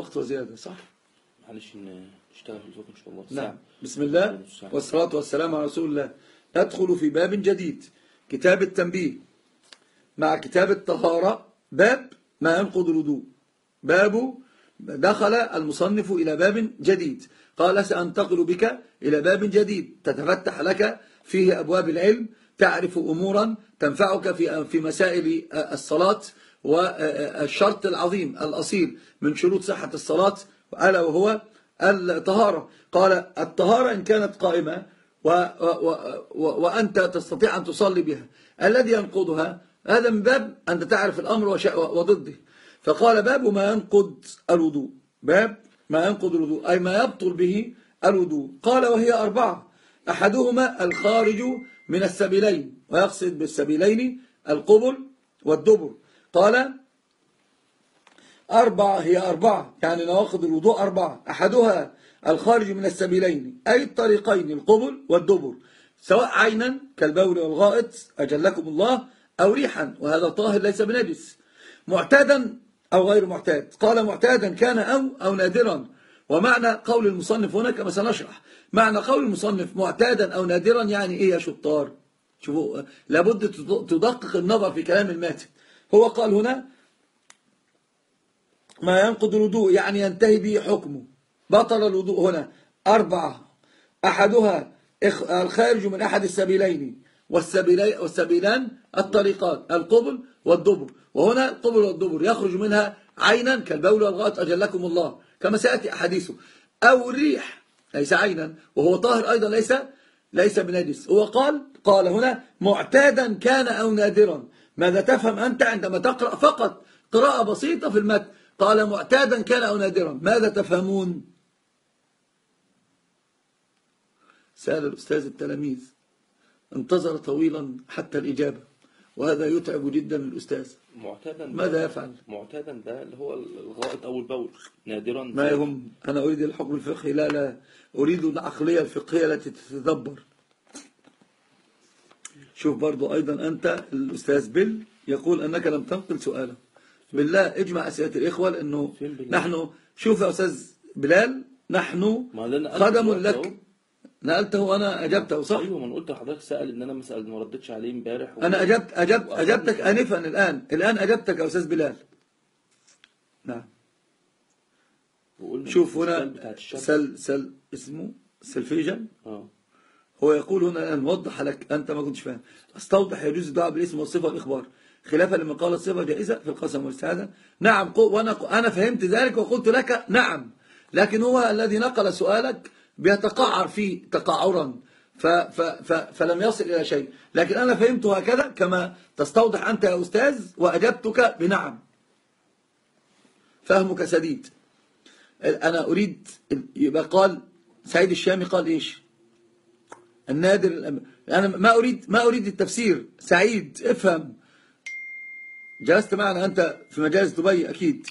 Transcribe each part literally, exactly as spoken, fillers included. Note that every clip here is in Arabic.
الوقت وزيادة صح؟ معلش نشتغل في الوقت إن شاء الله. نعم. بسم الله والصلاة والسلام على رسول الله. ندخل في باب جديد، كتاب التنبيه مع كتاب الطهارة، باب ما ينقض الوضوء. باب دخل المصنف إلى باب جديد، قال سأنتقل بك إلى باب جديد تتفتح لك فيه أبواب العلم، تعرف أمورا تنفعك في في مسائل الصلاة، والشرط العظيم الأصيل من شروط صحة الصلاة ألا وهو الطهارة. قال الطهارة إن كانت قائمة و و و وأنت تستطيع أن تصلي بها، الذي ينقضها هذا من باب أنت تعرف الأمر وضده. فقال باب ما ينقض الوضوء، باب ما ينقض الوضوء أي ما يبطل به الوضوء. قال وهي أربعة، أحدهما الخارج من السبيلين، ويقصد بالسبيلين القبل والدبر. قال أربعة، هي أربعة يعني نواقض الوضوء أربعة، أحدها الخارج من السبيلين أي الطريقين القبل والدبر، سواء عينا كالبول والغائط أجلكم الله، أو ريحا وهذا طاهر ليس بنجس، معتادا أو غير معتاد. قال معتادا كان أو أو نادرا. ومعنى قول المصنف هنا كما سنشرح، معنى قول المصنف معتادا أو نادرا يعني إيه يا شطار؟ شوفوا لابد تدقق النظر في كلام الماتن. هو قال هنا ما ينقض الوضوء يعني ينتهي به حكمه، بطل الوضوء هنا أربعة، أحدها الخارج من أحد السبيلين، والسبيلان الطريقان القبل والدبر، وهنا القبل والدبر يخرج منها عينا كالبول والغائط أجلكم الله كما سيأتي أحاديثه، أو الريح ليس عينا وهو طاهر أيضا ليس ليس بنجس. هو قال قال هنا معتادا كان أو نادرا. ماذا تفهم أنت عندما تقرأ فقط قراءة بسيطة في المتن؟ قال معتادا كان أو نادرا، ماذا تفهمون؟ سأل الأستاذ التلاميذ، انتظر طويلا حتى الإجابة، وهذا يتعب جدا الأستاذ. معتادا ماذا يفعل؟ معتادا ده اللي هو الغائط أو البول، نادرا ما يهم. أنا أريد الحكم الفقهي، لا لا أريد العقلية الفقهية التي تتدبر. شوف برضو أيضا أنت الأستاذ بل يقول أنك لم تنقل سؤاله. بالله اجمع أسئلة الإخوة لأنه نحن، شوف يا أستاذ بلال، نحن خدم لك. نقلته وأنا أجبته صح؟ أيوه، ما أنا قلت لحضرتك سأل إن أنا مسأل ما ردتش عليه امبارح. أنا أجبت أجبت أجبتك آنفا، الآن الآن أجبتك يا أستاذ بلال. نعم. شوف هنا سل سل اسمه سلفيجن. اه هو يقول هنا الآن وضح لك، أنت ما كنتش فاهم. استوضح يجوز الدعاء بالاسم والصفة والإخبار خلافا لمن قال الصفة جائزة في القسم والاستعاذة. نعم، وأنا أنا فهمت ذلك وقلت لك نعم، لكن هو الذي نقل سؤالك بيتقعر فيه تقعرا ف ف ف فلم يصل إلى شيء، لكن أنا فهمته هكذا كما تستوضح أنت يا أستاذ، وأجبتك بنعم. فهمك سديد. أنا أريد يبقى قال سعيد الشامي قال إيش؟ النادر. أنا ما أريد ما أريد التفسير. سعيد افهم، جلست معنا أنت في مجالس دبي أكيد.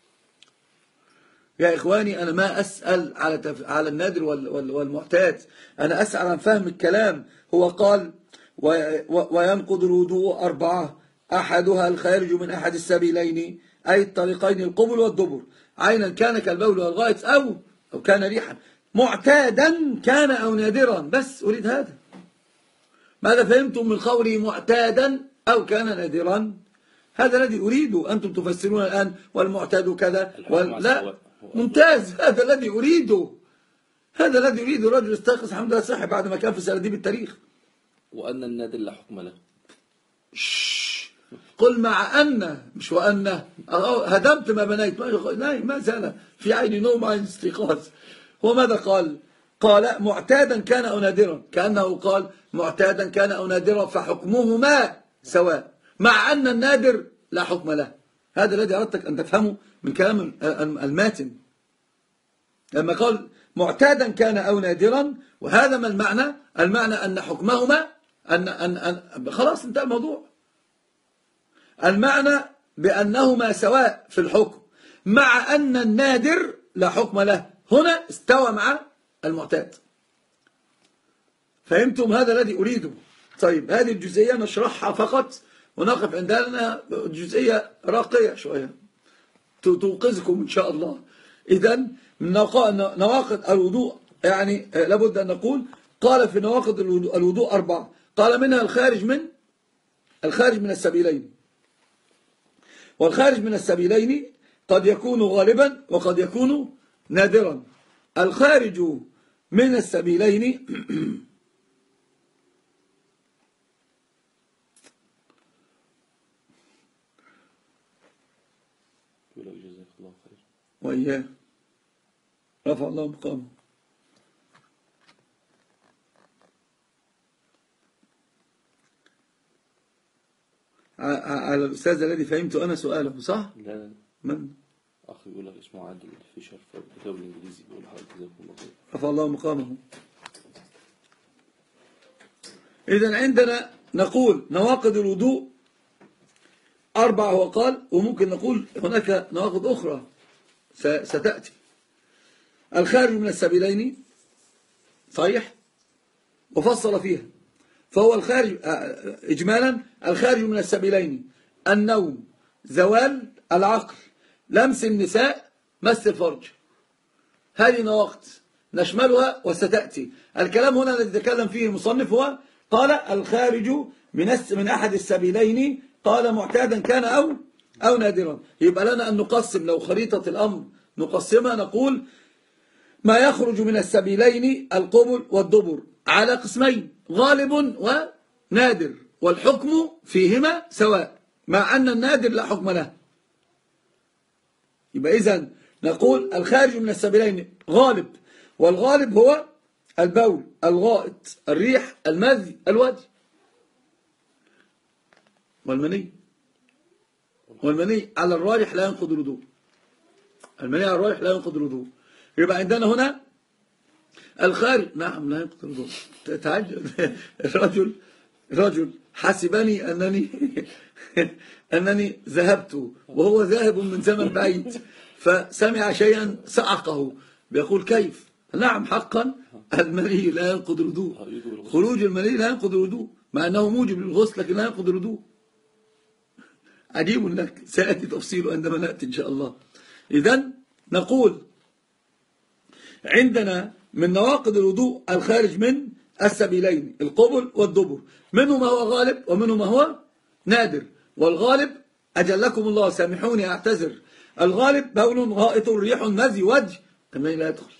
يا إخواني أنا ما أسأل على تف... على النادر وال... وال... والمعتاد، أنا أسأل عن فهم الكلام. هو قال و... و... وينقض الوضوء أربعة، أحدها الخارج من أحد السبيلين أي الطريقين القبل والدبر، عينا كان كالبول والغائط أو أو كان ريحا، معتادا كان أو نادرا. بس أريد هذا. ماذا فهمتم من قولي معتادا أو كان نادرا؟ هذا الذي أريده. أنتم تفسرون الآن والمعتاد كذا وال... لا ممتاز، هذا الذي أريده، هذا الذي أريده. رجل استيقظ الحمد لله صحي بعد ما كان في سرديب التاريخ. وأن النادر لا حكم له. قل مع أن، مش وأن. هدمت ما بنيت، ما زال في عيني نوم عين استيقاظ. هو ماذا قال؟ قال معتادا كان أو نادرا، كأنه قال معتادا كان أو نادرا فحكمهما سواء، مع أن النادر لا حكم له. هذا الذي أردتك أن تفهمه من كلام الماتن لما قال معتادا كان أو نادرا. وهذا ما المعنى؟ المعنى أن حكمهما أن أن أن خلاص انتهى الموضوع. المعنى بأنهما سواء في الحكم، مع أن النادر لا حكم له. هنا استوى مع المعتاد. فهمتم هذا الذي أريده؟ طيب هذه الجزئية نشرحها فقط ونقف عندها، لأنها جزئية راقية شوية توقظكم إن شاء الله. إذن من نواقض الوضوء يعني لابد أن نقول قال في نواقض الوضوء أربعة، قال منها الخارج من الخارج من السبيلين، والخارج من السبيلين قد يكون غالبا وقد يكون نادرا. الخارج من السبيلين وإياه رفع الله مقامه. على الأستاذ الذي فهمت أنا سؤاله صح؟ لا لا من؟ أخي يقول لك اسمه عادل فيشر في الكتاب الإنجليزي بيقول حضرتك جزاكم الله خير. رفع الله مقامه. إذن عندنا نقول نواقض الوضوء أربعة وقال، وممكن نقول هناك نواقض أخرى ستأتي. الخارج من السبيلين صحيح وفصل فيها، فهو الخارج إجمالا الخارج من السبيلين النوم، زوال العقل، لمس النساء، مس الفرج، هذه نواقض نشملها وستأتي. الكلام هنا الذي تكلم فيه المصنف هو قال الخارج من من أحد السبيلين، قال معتادا كان أو أو نادرا. يبقى لنا أن نقسم لو خريطة الأمر نقسمها، نقول ما يخرج من السبيلين القبل والدبر على قسمين، غالب ونادر، والحكم فيهما سواء مع أن النادر لا حكم له. يبقى إذن نقول الخارج من السبيلين غالب، والغالب هو البول، الغائط، الريح، المذي، الودي، والمني. والمني على الراجح لا ينقض الوضوء، المني على الراجح لا ينقض الوضوء. يبقى عندنا هنا الخارج نعم لا ينقض الوضوء. تعجب الرجل رجل حسبني أنني أنني ذهبت وهو ذاهب من زمن بعيد، فسمع شيئا صعقه بيقول كيف؟ نعم حقا المني لا ينقض الوضوء، خروج المني لا ينقض الوضوء مع أنه موجب للغسل لكن لا ينقض الوضوء. عجيب لك، سيأتي تفصيله عندما نأتي إن شاء الله. إذن نقول عندنا من نواقض الوضوء الخارج من السبيلين القبل والدبر، منه ما هو غالب ومنه ما هو نادر. والغالب أجلكم الله سامحوني أعتذر، الغالب بول غائط ريح مذي وجه المني لا يدخل،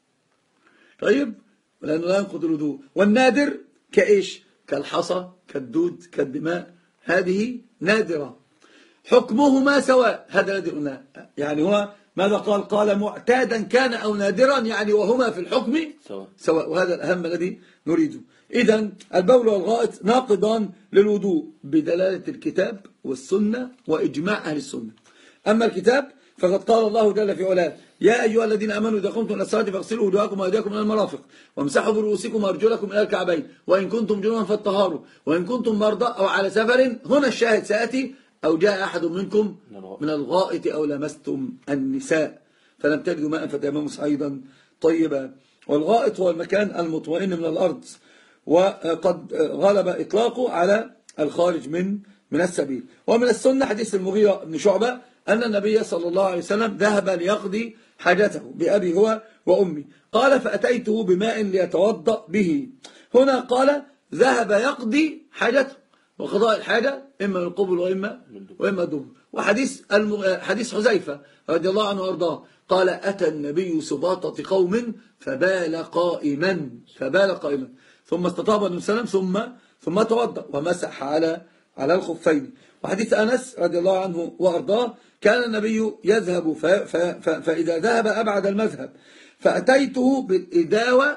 طيب لأنه لا ينقض الوضوء. والنادر كإيش؟ كالحصى، كالدود، كالدماء، هذه نادرة حكمهما سواء. هذا الذي قلناه، يعني هو ماذا قال؟ قال معتادا كان أو نادرا، يعني وهما في الحكم سواء, سواء. وهذا الأهم الذي نريده. إذن البول والغائط ناقضان للوضوء بدلالة الكتاب والسنة وإجماع أهل السنة. أما الكتاب فقد قال الله جل في علاه يا أيها الذين آمنوا إذا قمتم إلى الصلاة فاغسلوا وجوهكم وأيديكم إلى المرافق وامسحوا برؤوسكم وأرجلكم إلى الكعبين وإن كنتم جنبا فاطهروا وإن كنتم مرضى أو على سفر. هنا الشاهد سيأتي أو جاء أحد منكم من الغائط أو لمستم النساء فلم تجدوا ماء فتيمموا صعيدا طيبا. والغائط هو المكان المطمئن من الأرض، وقد غلب إطلاقه على الخارج من من السبيل. ومن السنة حديث المغيرة بن شعبة أن النبي صلى الله عليه وسلم ذهب ليقضي حاجته بأبي هو وأمي، قال فأتيته بماء ليتوضأ به. هنا قال ذهب يقضي حاجته، وقضاء الحاجة إما من القبل وإما وإما الدبر. وحديث حديث حذيفة رضي الله عنه وارضاه قال أتى النبي سباطة قوم فبال قائما فبال قائما ثم استطاب النبي صلى الله عليه وسلم ثم ثم توضأ ومسح على على الخفين. وحديث أنس رضي الله عنه وارضاه كان النبي يذهب ف ف ف فإذا ذهب أبعد المذهب فأتيته بالإداوة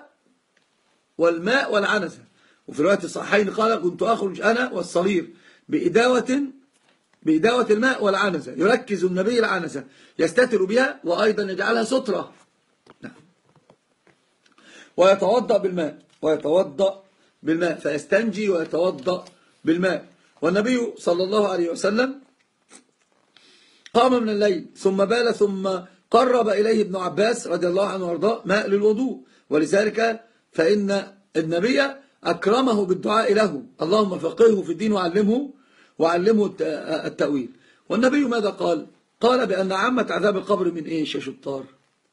والماء والعنزة. وفي رواية الصحيحين قال كنت أخرج أنا والصغير بإداوة بإداوة الماء والعنزة، يركز النبي العنزة يستتر بها وأيضا يجعلها سترة. نعم. ويتوضأ بالماء ويتوضأ بالماء فيستنجي ويتوضأ بالماء. والنبي صلى الله عليه وسلم قام من الليل ثم بال ثم قرب إليه ابن عباس رضي الله عنه وارضاه ماء للوضوء، ولذلك فإن النبي أكرمه بالدعاء له اللهم فقهه في الدين وعلمه وعلمه التأويل. والنبي ماذا قال؟ قال بأن عامة عذاب القبر من إيش يا شطار؟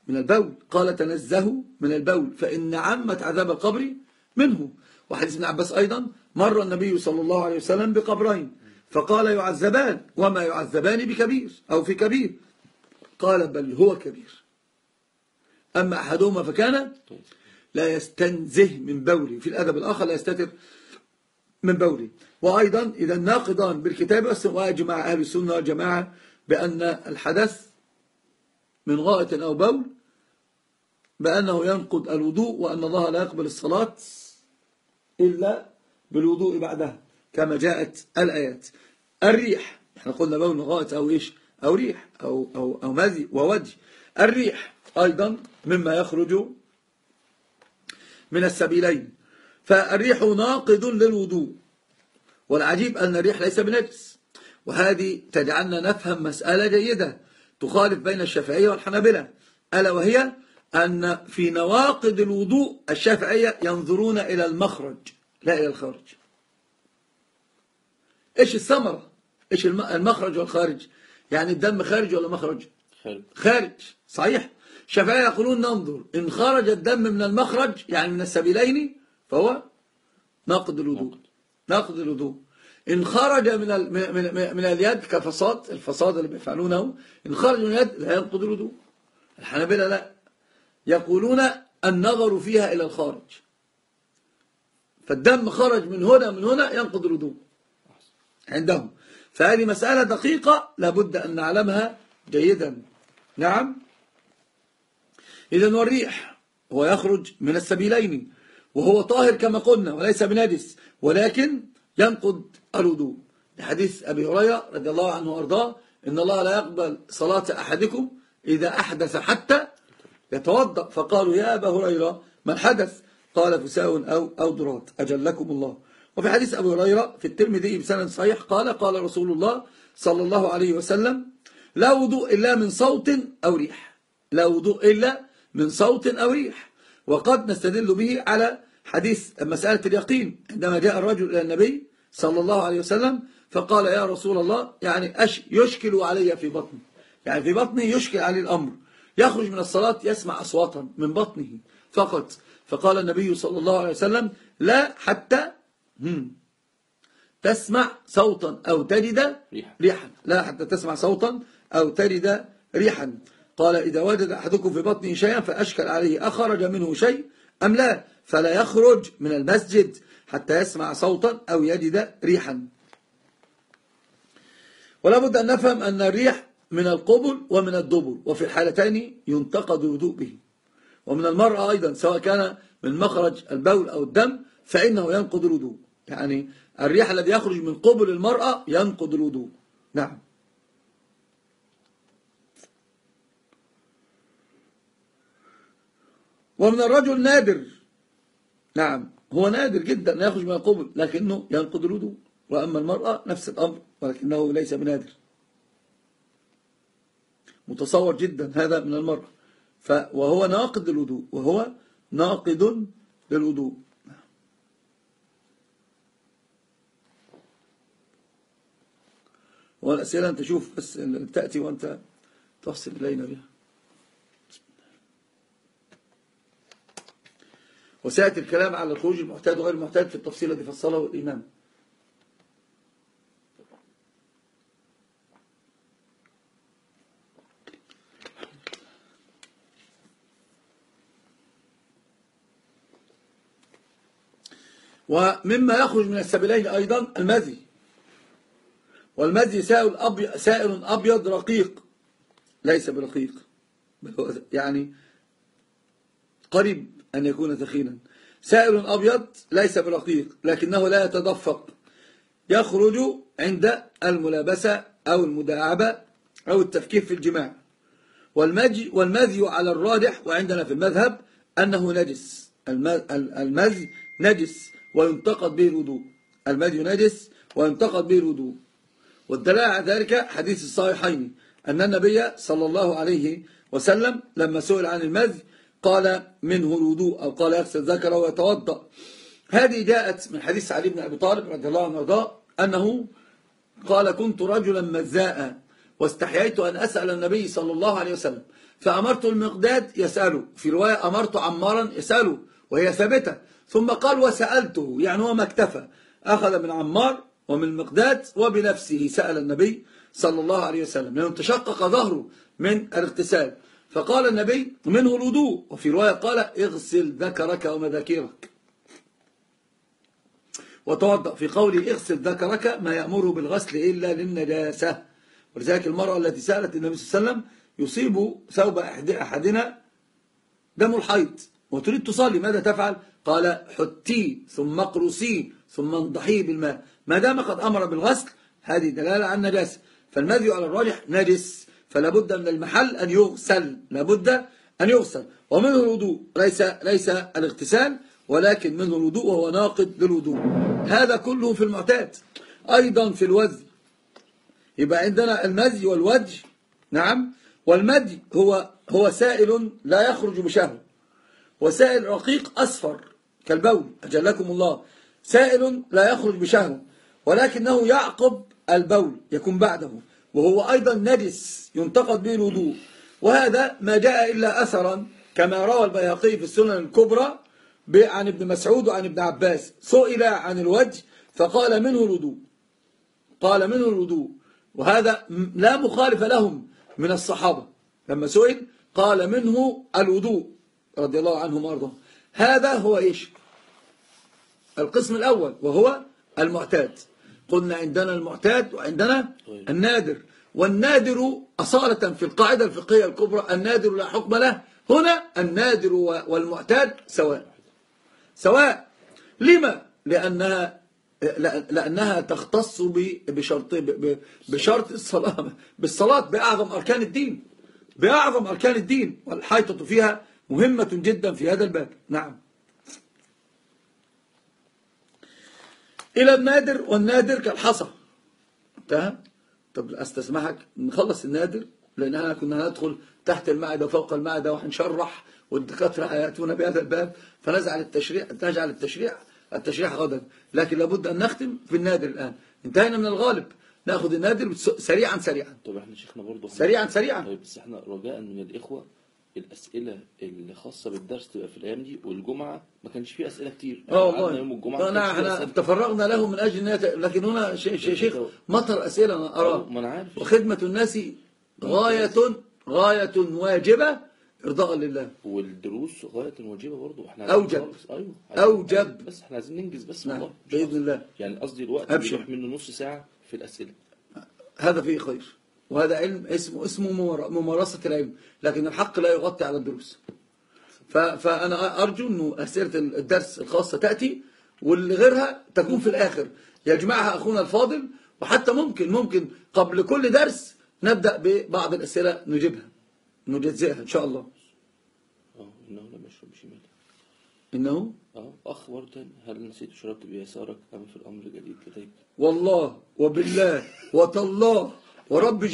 من البول، قال تنزهوا من البول فإن عامة عذاب القبر منه. وحديث ابن عباس أيضا مر النبي صلى الله عليه وسلم بقبرين فقال يعذبان وما يعذبان بكبير أو في كبير، قال بل هو كبير، أما أحدهما فكان لا يستنزه من بوله، في الأدب الآخر لا يستتر من بوله. وأيضا إذا ناقضان بالكتاب وأجمع أهل السنة والجماعة بأن الحدث من غائط أو بول بأنه ينقض الوضوء، وأن الله لا يقبل الصلاة إلا بالوضوء بعدها كما جاءت الآيات. الريح، احنا قلنا بول غائط أو إيش أو ريح أو, أو, أو مذي وودي. الريح أيضا مما يخرج من السبيلين، فالريح ناقض للوضوء، والعجيب أن الريح ليس بنجس، وهذه تجعلنا نفهم مسألة جيدة تخالف بين الشافعية والحنابلة، ألا وهي أن في نواقض الوضوء الشافعية ينظرون إلى المخرج لا إلى الخارج. إيش الثمرة؟ إيش المخرج والخارج؟ يعني الدم خارج ولا مخرج؟ خارج. خارج صحيح. الشافعية يقولون ننظر إن خرج الدم من المخرج يعني من السبيلين فهو ناقض الوضوء، ناقض الوضوء. إن خرج من من من اليد كفصاد، الفصاد اللي بيفعلونه، إن خرج من اليد لا ينقض الوضوء. الحنابلة لا، يقولون النظر فيها إلى الخارج، فالدم خرج من هنا من هنا ينقض الوضوء عندهم. فهذه مسألة دقيقة لابد أن نعلمها جيدا. نعم. إذن والريح هو يخرج من السبيلين وهو طاهر كما قلنا وليس بنجس، ولكن ينقض الوضوء، لحديث أبي هريرة رضي الله عنه وأرضاه إن الله لا يقبل صلاة أحدكم إذا أحدث حتى يتوضأ، فقالوا يا أبا هريرة من حدث؟ قال فساء أو أو ضرات أجلكم الله. وفي حديث أبي هريرة في الترمذي بسند صحيح قال قال رسول الله صلى الله عليه وسلم لا وضوء إلا من صوت أو ريح، لا وضوء إلا من صوت أو ريح. وقد نستدل به على حديث مسألة اليقين عندما جاء الرجل إلى النبي صلى الله عليه وسلم فقال يا رسول الله يعني أش يشكل علي في بطني، يعني في بطني يشكل عليه الأمر، يخرج من الصلاة يسمع أصواتا من بطنه فقط، فقال النبي صلى الله عليه وسلم لا حتى تسمع صوتا أو تجد ريحا، لا حتى تسمع صوتا أو تجد ريحا. قال إذا وجد أحدكم في بطنه شيئا فأشكل عليه أخرج منه شيء أم لا فلا يخرج من المسجد حتى يسمع صوتا أو يجد ريحا. ولا بد أن نفهم أن الريح من القبل ومن الدبر، وفي الحالتين ينتقد الوضوء به. ومن المرأة أيضا سواء كان من مخرج البول أو الدم فإنه ينقض الوضوء، يعني الريح الذي يخرج من قبل المرأة ينقض الوضوء. نعم. ومن الرجل نادر، نعم هو نادر جدا أن يخرج من القبل لكنه ينقض الوضوء، وأما المرأة نفس الأمر ولكنه ليس بنادر، متصور جدا هذا من المرأة، وهو ناقض للوضوء، وهو ناقض للوضوء. والأسئلة أنت شوف بس تأتي وأنت تحسن إلينا بها. وسيأتي الكلام على الخروج المحتاج وغير المحتاج في التفصيل الذي فصله الإمام. ومما يخرج من السبيلين أيضا المذي، والمذي سائل أبيض, سائل أبيض رقيق ليس برقيق، يعني قريب أن يكون ثخينا، سائل أبيض ليس برقيق لكنه لا يتدفق، يخرج عند الملابسة أو المداعبة أو التفكير في الجماع. والمذي والمذي على الراجح وعندنا في المذهب أنه نجس، المذي نجس وينتقد به الوضوء، المذي نجس وينتقد به الوضوء. والدلالة على ذلك حديث الصحيحين أن النبي صلى الله عليه وسلم لما سئل عن المذي قال منه الوضوء أو قال يغسل ذكره ويتوضأ. هذه جاءت من حديث علي بن أبي طالب رضي الله عنه وارضاه أنه قال كنت رجلا مذاء واستحييت أن أسأل النبي صلى الله عليه وسلم فأمرت المقداد يسأله، في رواية أمرت عمارا يسأله وهي ثابتة، ثم قال وسألته، يعني هو ما اكتفى، أخذ من عمار ومن المقداد وبنفسه سأل النبي صلى الله عليه وسلم، لأنه تشقق ظهره من الاغتسال، فقال النبي منه الوضوء، وفي رواية قال اغسل ذكرك ومذاكيرك وتوضأ، في قوله اغسل ذكرك ما يأمره بالغسل إلا للنجاسة. ولذلك المرأة التي سألت النبي صلى الله عليه وسلم يصيب ثوب أحدنا دم الحيض وتريد تصلي، ماذا تفعل؟ قال حتي ثم اقرصي ثم انضحيه بالماء، ما دام قد أمر بالغسل هذه دلالة على النجاسة، فالمذي على الراجح نجس، فلا بد من المحل أن يغسل، لا بد أن يغسل. ومنه الوضوء، ليس ليس الاغتسال، ولكن منه الوضوء وهو ناقض للوضوء. هذا كله في المعتاد. أيضا في الوذي، يبقى عندنا المذي والوجه، نعم، والمذي هو هو سائل لا يخرج بشهوة، وسائل رقيق أصفر كالبول أجلكم الله، سائل لا يخرج بشهوة ولكنه يعقب البول يكون بعده، وهو أيضا نجس ينتقد به الوضوء. وهذا ما جاء إلا أثرا كما روى البيهقي في السنن الكبرى عن ابن مسعود وعن ابن عباس، سئل عن الوجه فقال منه الوضوء، قال منه الوضوء، وهذا لا مخالف لهم من الصحابة، لما سئل قال منه الوضوء رضي الله عنهم وارضاهم. هذا هو إيش؟ القسم الأول وهو المعتاد. قلنا عندنا المعتاد وعندنا النادر، والنادر أصالة في القاعدة الفقهية الكبرى النادر لا حكم له، هنا النادر والمعتاد سواء سواء. لما؟ لأنها لأنها تختص بشرط بشرط الصلاة، بالصلاة بأعظم أركان الدين، بأعظم أركان الدين، والحيطة فيها مهمة جدا في هذا الباب. نعم. إلى النادر، والنادر كالحصى. انتهى؟ طب أستسمحك نخلص النادر، لأننا كنا ندخل تحت المعدة وفوق المعدة وهنشرح، والدكاترة هيأتون بهذا الباب، فنجعل التشريع نجعل التشريع التشريع غدا، لكن لابد أن نختم في النادر الآن. انتهينا من الغالب، نأخذ النادر سريعا سريعا. طب احنا شيخنا برضه سريعا سريعا. طيب بس احنا رجاء من الإخوة الأسئلة اللي خاصة بالدرس تبقى في الأيام دي، والجمعة ما كانش فيه أسئلة كتير. اه والله يوم الجمعة أنا احنا تفرغنا له من أجل الناس، لكن هنا شيخ مطر أسئلة أنا أراه. ما أنا عارف. وخدمة الناس غاية غاية واجبة إرضاء لله. والدروس غاية واجبة برضه. احنا أوجب. أيوه. أوجب. بس احنا عايزين ننجز بس. نعم. والله بإذن الله. يعني قصدي الوقت بيروح منه نص ساعة في الأسئلة. هذا فيه خير، وهذا علم اسمه اسمه ممارسة العلم، لكن الحق لا يغطي على الدروس. فأنا أرجو أنه أسئلة الدرس الخاصة تأتي، واللي غيرها تكون في الآخر يجمعها أخونا الفاضل، وحتى ممكن ممكن قبل كل درس نبدأ ببعض الأسئلة نجيبها نجزئها إن شاء الله. اه إنه لم يشرب بشماله. إنه اه أخ برضه، هل نسيت شربت بيسارك أم في الأمر جديد لديك؟ والله وبالله وتالله ورب